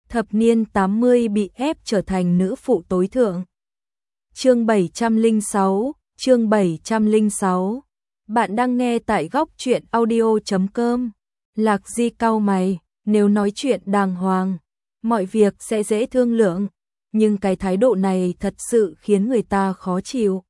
Thập niên 80 bị ép trở thành nữ phụ tối thượng. Chương 706, chương 706. Bạn đang nghe tại góc truyện audio.com. Lạc Di cau mày, nếu nói chuyện đàng hoàng, mọi việc sẽ dễ thương lượng, nhưng cái thái độ này thật sự khiến người ta khó chịu.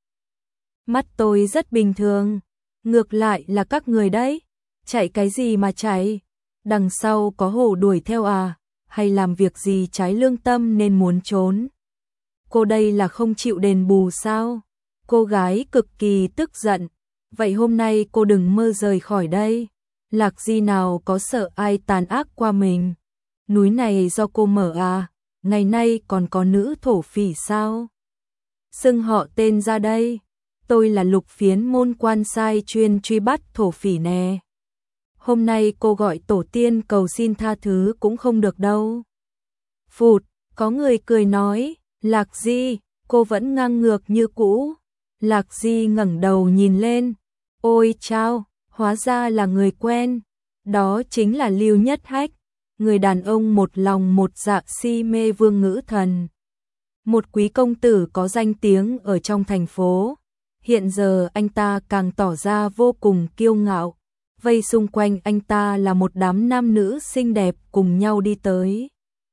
Mắt tôi rất bình thường, ngược lại là các người đấy, chạy cái gì mà chạy, đằng sau có hổ đuổi theo à, hay làm việc gì trái lương tâm nên muốn trốn. Cô đây là không chịu đền bù sao? Cô gái cực kỳ tức giận, vậy hôm nay cô đừng mơ rời khỏi đây. Lạc Di nào có sợ ai tàn ác qua mình. Núi này do cô mở à, ngày nay còn có nữ thổ phỉ sao? Xưng họ tên ra đây, tôi là Lục Phiến môn quan sai chuyên truy bắt thổ phỉ nè. Hôm nay cô gọi tổ tiên cầu xin tha thứ cũng không được đâu. Phụt, có người cười nói, Lạc Di, cô vẫn ngang ngược như cũ. Lạc Di ngẩng đầu nhìn lên, ôi chao, hóa ra là người quen, đó chính là Lưu Nhất Hách, người đàn ông một lòng một dạ si mê Vương Ngữ Thần. Một quý công tử có danh tiếng ở trong thành phố, hiện giờ anh ta càng tỏ ra vô cùng kiêu ngạo, vây xung quanh anh ta là một đám nam nữ xinh đẹp cùng nhau đi tới.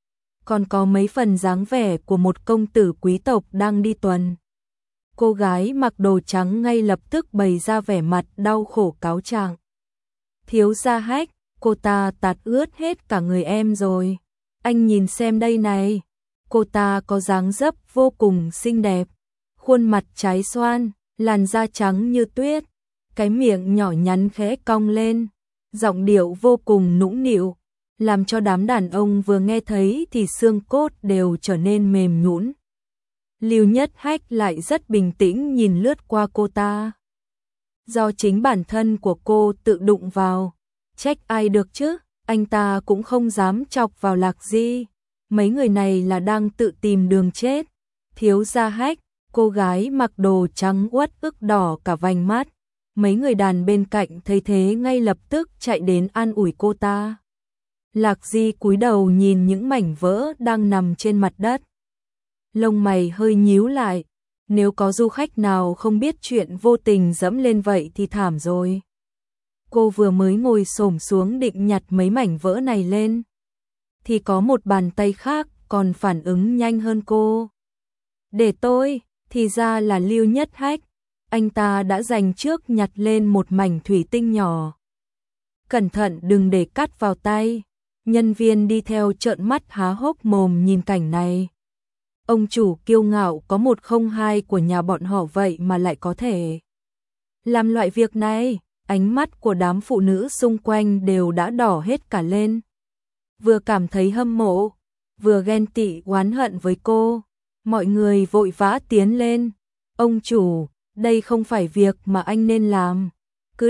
Còn có mấy phần dáng vẻ của một công tử quý tộc đang đi tuần. Cô gái mặc đồ trắng ngay lập tức bày ra vẻ mặt đau khổ cáo trạng. Thiếu gia Hách, cô ta tạt ướt hết cả người em rồi. Anh nhìn xem đây này, cô ta có dáng dấp vô cùng xinh đẹp, khuôn mặt trái xoan, làn da trắng như tuyết, cái miệng nhỏ nhắn khẽ cong lên, giọng điệu vô cùng nũng nịu, làm cho đám đàn ông vừa nghe thấy thì xương cốt đều trở nên mềm nhũn. Lưu Nhất Hách lại rất bình tĩnh nhìn lướt qua cô ta. Do chính bản thân của cô tự đụng vào, trách ai được chứ, anh ta cũng không dám chọc vào Lạc Di. Mấy người này là đang tự tìm đường chết. Thiếu gia Hách, cô gái mặc đồ trắng uất ức đỏ cả vành mắt. Mấy người đàn bên cạnh thấy thế ngay lập tức chạy đến an ủi cô ta. Lạc Di cúi đầu nhìn những mảnh vỡ đang nằm trên mặt đất. Lông mày hơi nhíu lại, nếu có du khách nào không biết chuyện vô tình dẫm lên vậy thì thảm rồi. Cô vừa mới ngồi xổm xuống định nhặt mấy mảnh vỡ này lên, thì có một bàn tay khác còn phản ứng nhanh hơn cô. Để tôi, thì ra là Lưu Nhất Hách, anh ta đã dành trước nhặt lên một mảnh thủy tinh nhỏ. Cẩn thận đừng để cắt vào tay. Nhân viên đi theo trợn mắt há hốc mồm nhìn cảnh này. Ông chủ kiêu ngạo có 102 của nhà bọn họ vậy mà lại có thể làm loại việc này. Ánh mắt của đám phụ nữ xung quanh đều đã đỏ hết cả lên. Vừa cảm thấy hâm mộ, vừa ghen tị oán hận với cô. Mọi người vội vã tiến lên. Ông chủ, đây không phải việc mà anh nên làm. Cứ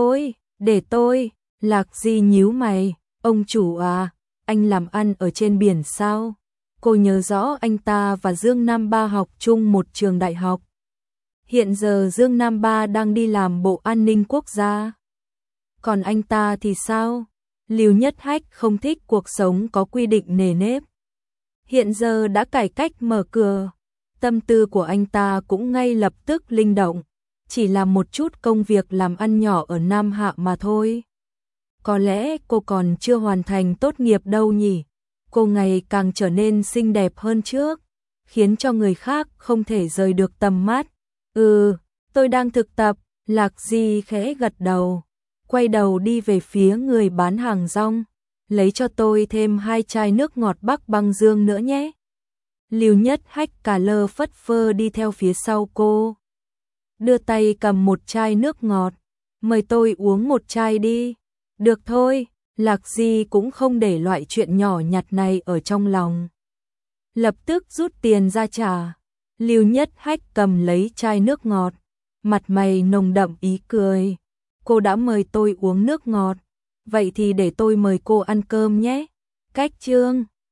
để tôi. Lạc Di nhíu mày. Ông chủ à, anh làm ăn ở trên biển sao? Cô nhớ rõ anh ta và Dương Nam Ba học chung một trường đại học. Hiện giờ Dương Nam Ba đang đi làm Bộ An ninh Quốc gia. Còn anh ta thì sao? Lưu Nhất Hách không thích cuộc sống có quy định nề nếp. Hiện giờ đã cải cách mở cửa. Tâm tư của anh ta cũng ngay lập tức linh động. Chỉ là một chút công việc làm ăn nhỏ ở Nam Hạ mà thôi. Có lẽ cô còn chưa hoàn thành tốt nghiệp đâu nhỉ? Cô ngày càng trở nên xinh đẹp hơn trước, khiến cho người khác không thể rời được tầm mắt. Tôi đang thực tập. Lạc Di khẽ gật đầu, quay đầu đi về phía người bán hàng rong. Lấy cho tôi thêm 2 chai nước ngọt Bắc Băng Dương nữa nhé. Lưu Nhất Hách cả lơ phất phơ đi theo phía sau cô. Đưa tay cầm một chai nước ngọt. Mời tôi uống một chai đi. Được thôi, Lạc Di cũng không để loại chuyện nhỏ nhặt này ở trong lòng. Lập tức rút tiền ra trả. Lưu Nhất Hách cầm lấy chai nước ngọt, mặt mày nồng đậm ý cười. Cô đã mời tôi uống nước ngọt, vậy thì để tôi mời cô ăn cơm nhé. Cách chương